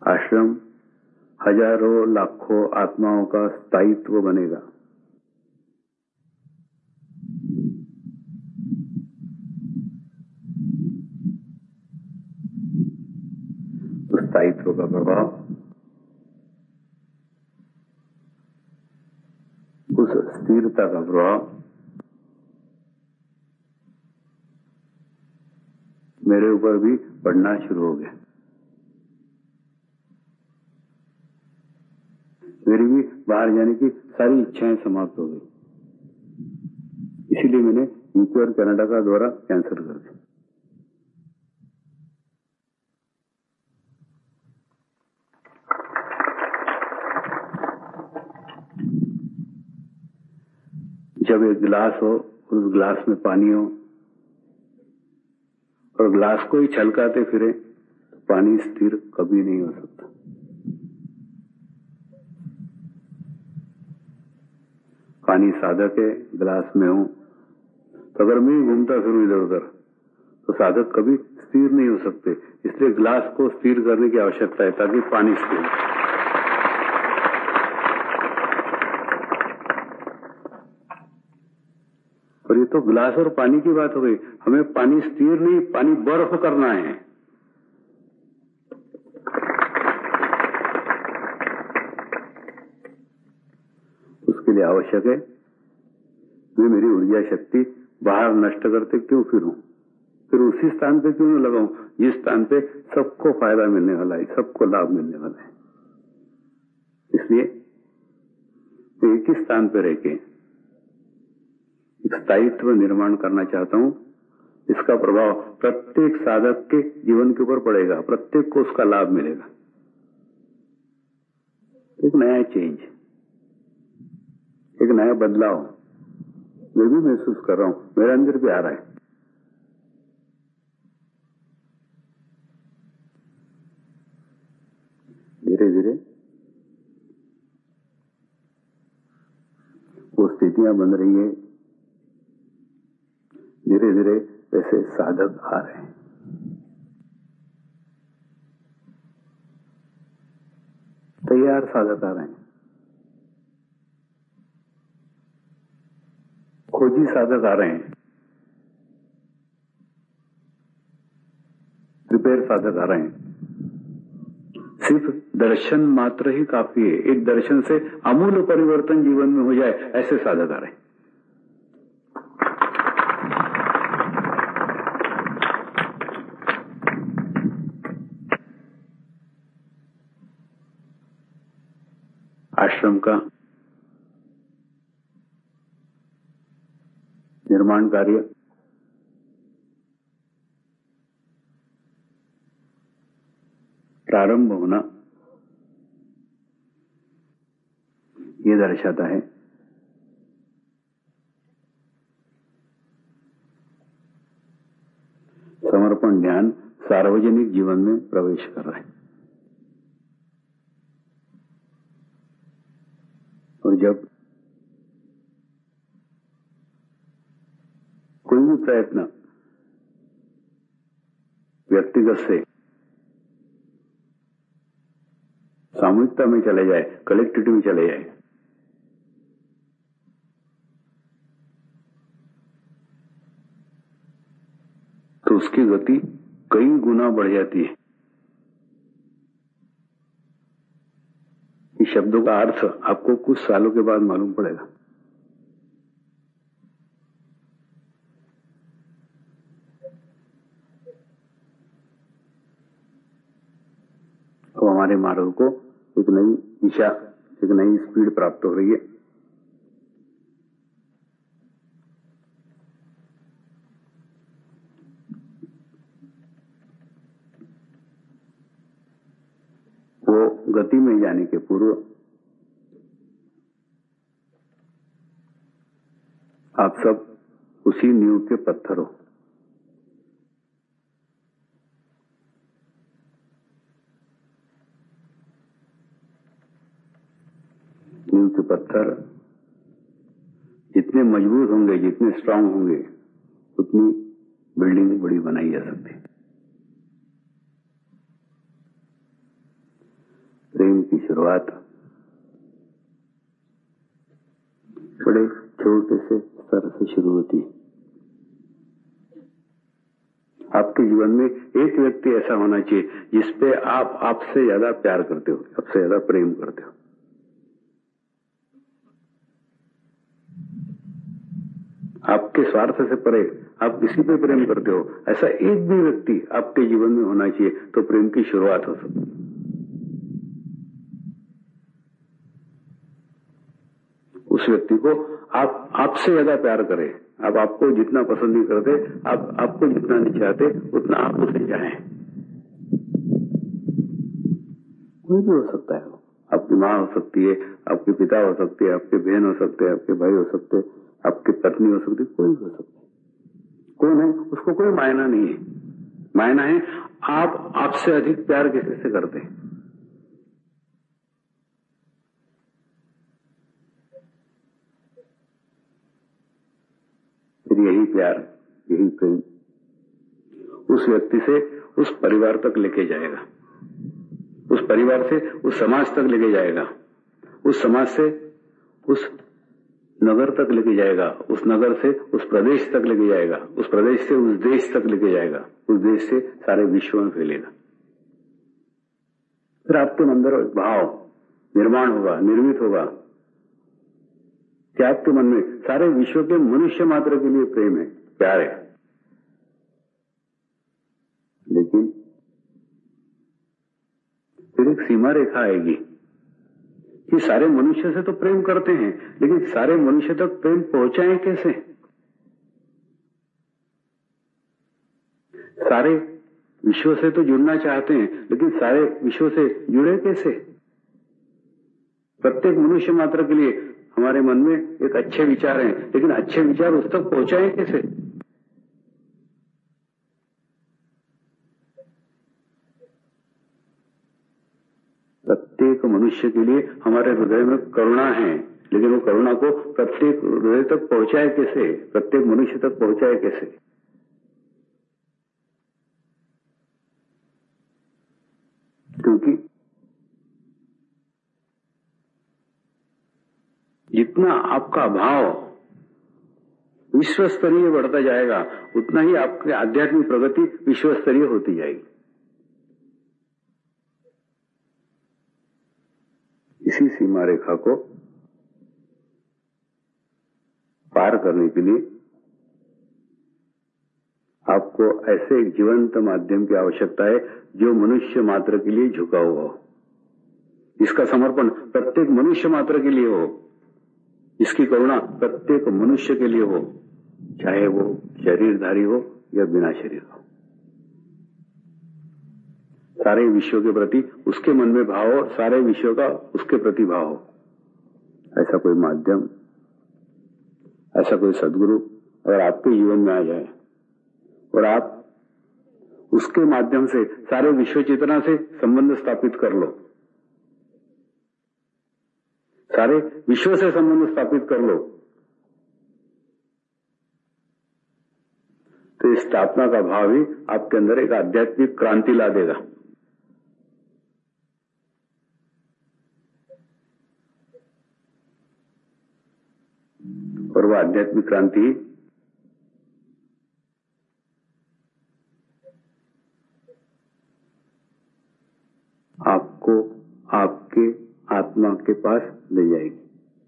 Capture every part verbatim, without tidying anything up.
आश्रम हजारों लाखों आत्माओं का स्थायित्व बनेगा। उस स्थायित्व का प्रभाव उस स्थिरता का प्रभाव मेरे ऊपर भी पड़ना शुरू हो गया। मेरी भी बाहर जाने की सारी इच्छाएं समाप्त हो गई। इसीलिए मैंने यूके और कनाडा का दौरा कैंसिल कर दिया। जब एक गिलास हो, उस गिलास में पानी हो और गिलास को ही छलकाते फिरे तो पानी स्थिर कभी नहीं हो सकता। पानी साधक है, गिलास में हूं तो अगर मैं घूमता फिरूं इधर उधर तो साधक कभी स्थिर नहीं हो सकते। इसलिए गिलास को स्थिर करने की आवश्यकता है ताकि पानी स्थिर हो। और ये तो गिलास और पानी की बात हो गई। हमें पानी स्थिर नहीं, पानी बर्फ करना है। उसके लिए आवश्यक है मैं मेरी ऊर्जा शक्ति बाहर नष्ट करते क्यों फिरूं, फिर उसी स्थान पे क्यों न लगाऊं जिस स्थान पे सबको फायदा मिलने वाला है, सबको लाभ मिलने वाला है। इसलिए एक ही स्थान पे रह के स्थायित्व निर्माण करना चाहता हूं। इसका प्रभाव प्रत्येक साधक के जीवन के ऊपर पड़ेगा, प्रत्येक को उसका लाभ मिलेगा। एक नया चेंज, एक नया बदलाव मैं भी महसूस कर रहा हूं, मेरे अंदर भी आ रहा है। धीरे धीरे वो स्थितियां बन रही है, धीरे धीरे ऐसे साधक आ रहे हैं। तैयार साधक आ रहे हैं, खोजी साधक आ रहे हैं, प्रिपेयर साधक आ रहे हैं। सिर्फ दर्शन मात्र ही काफी है। एक दर्शन से आमूल परिवर्तन जीवन में हो जाए, ऐसे साधक आ रहे हैं। आश्रम का निर्माण कार्य प्रारंभ होना ये दर्शाता है समर्पण ध्यान सार्वजनिक जीवन में प्रवेश कर रहा है। और जब कोई भी प्रयत्न व्यक्तिगत से सामूहिकता में चले जाए, कलेक्टिविटी में चले जाए, तो उसकी गति कई गुना बढ़ जाती है। इस शब्दों का अर्थ आपको कुछ सालों के बाद मालूम पड़ेगा। तो हमारे मार्ग को एक नई दिशा, एक नई स्पीड प्राप्त हो रही है। वो गति में जाने के पूर्व आप सब उसी नींव के पत्थर हो। नींव के पत्थर जितने मजबूत होंगे, जितने स्ट्रांग होंगे, उतनी बिल्डिंग बड़ी बनाई जा सकती है। प्रेम की शुरुआत बड़े छोटे से स्तर से शुरू होती है। आपके जीवन में एक व्यक्ति ऐसा होना चाहिए जिसपे आप आपसे ज्यादा प्यार करते हो, आपसे ज्यादा प्रेम करते हो। आपके स्वार्थ से परे आप किसी पे प्रेम करते हो, ऐसा एक भी व्यक्ति आपके जीवन में होना चाहिए, तो प्रेम की शुरुआत हो सकती है। उस व्यक्ति को आप आपसे ज्यादा प्यार करें, आप आपको जितना पसंद नहीं करते, आप आपको जितना नहीं चाहते, उतना आप उसे चाहें। कोई भी हो सकता है, आपकी माँ हो सकती है, आपके पिता हो सकते हैं, आपके बहन हो सकते हैं, आपके भाई हो सकते हैं, आपकी पत्नी हो सकती है, कोई भी हो सकता है। कौन है उसको कोई मायना नहीं है। मायना है आप आपसे अधिक प्यार किसी से करते हैं। फिर यही प्यार, यही प्रेम उस व्यक्ति से उस परिवार तक लेके जाएगा, उस परिवार से उस समाज तक लेके जाएगा, उस समाज से उस नगर तक लेके जाएगा, उस नगर से उस प्रदेश तक लेके जाएगा, उस प्रदेश से उस देश तक लेके जाएगा, उस देश से सारे विश्व में फैलेगा। फिर आपके अंदर भाव निर्माण होगा, निर्मित होगा कि आपके मन में सारे विश्व के मनुष्य मात्र के लिए प्रेम है, प्यार है। लेकिन फिर एक सीमा रेखा आएगी कि सारे मनुष्य से तो प्रेम करते हैं, लेकिन सारे मनुष्य तक प्रेम पहुंचाएं कैसे? सारे विश्व से तो जुड़ना चाहते हैं, लेकिन सारे विश्व से जुड़े कैसे? प्रत्येक मनुष्य मात्र के लिए हमारे मन में एक अच्छे विचार हैं, लेकिन अच्छे विचार उस तक पहुंचाएं कैसे? प्रत्येक मनुष्य के लिए हमारे हृदय में करुणा है, लेकिन वो करुणा को प्रत्येक हृदय तक पहुंचाए कैसे, प्रत्येक मनुष्य तक पहुंचाए कैसे? क्योंकि जितना आपका भाव विश्व स्तरीय बढ़ता जाएगा, उतना ही आपकी आध्यात्मिक प्रगति विश्व स्तरीय होती जाएगी। इसी सीमा रेखा को पार करने के लिए आपको ऐसे एक जीवंत माध्यम की आवश्यकता है जो मनुष्य मात्र के लिए झुका हुआ हो, इसका समर्पण प्रत्येक मनुष्य मात्र के लिए हो, इसकी करुणा प्रत्येक मनुष्य के लिए हो, चाहे वो शरीरधारी हो या बिना शरीर हो। सारे विश्व के प्रति उसके मन में भाव हो, सारे विश्व का उसके प्रति भाव हो। ऐसा कोई माध्यम, ऐसा कोई सद्गुरु अगर आपके जीवन में आ जाए और आप उसके माध्यम से सारे विश्व चेतना से संबंध स्थापित कर लो, सारे विश्व से संबंध स्थापित कर लो, तो इस स्थापना का भाव ही आपके अंदर एक आध्यात्मिक क्रांति ला देगा। और वह आध्यात्मिक क्रांति आपको आपके आत्मा के पास ले जाएगी।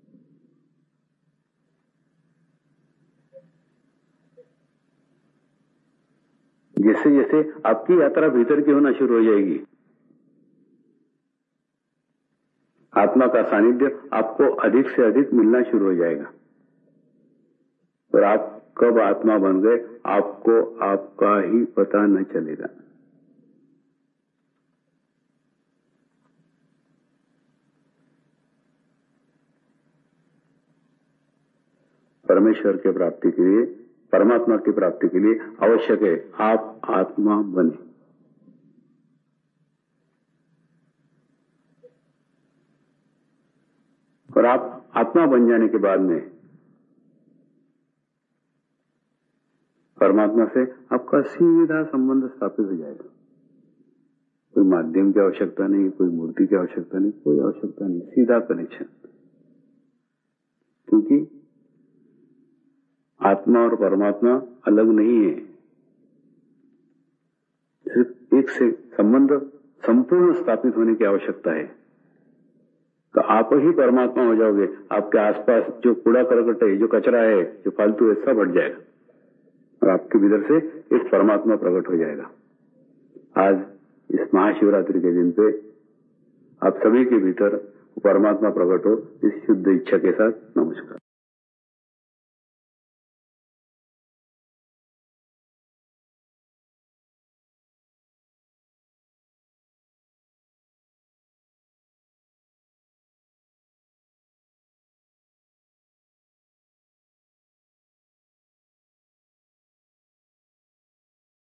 जैसे जैसे आपकी यात्रा भीतर की होना शुरू हो जाएगी, आत्मा का सानिध्य आपको अधिक से अधिक मिलना शुरू हो जाएगा। और आप कब आत्मा बन गए आपको आपका ही पता न चलेगा। परमेश्वर की प्राप्ति के लिए, परमात्मा की प्राप्ति के लिए आवश्यक है आप आत्मा बने। और आप आत्मा बन जाने के बाद में परमात्मा से आपका सीधा संबंध स्थापित हो जाएगा। कोई माध्यम की आवश्यकता नहीं, कोई मूर्ति की आवश्यकता नहीं, कोई आवश्यकता नहीं, सीधा कनेक्शन। क्योंकि आत्मा और परमात्मा अलग नहीं है, सिर्फ एक से संबंध संपूर्ण स्थापित होने की आवश्यकता है। तो आप ही परमात्मा हो जाओगे। आपके आसपास जो कूड़ा करकट है, जो कचरा है, जो फालतू है, सब हट जाएगा और आपके भीतर से एक परमात्मा प्रकट हो जाएगा। आज इस महाशिवरात्रि के दिन पे आप सभी के भीतर परमात्मा प्रकट हो, इस शुद्ध इच्छा के साथ। नमस्कार।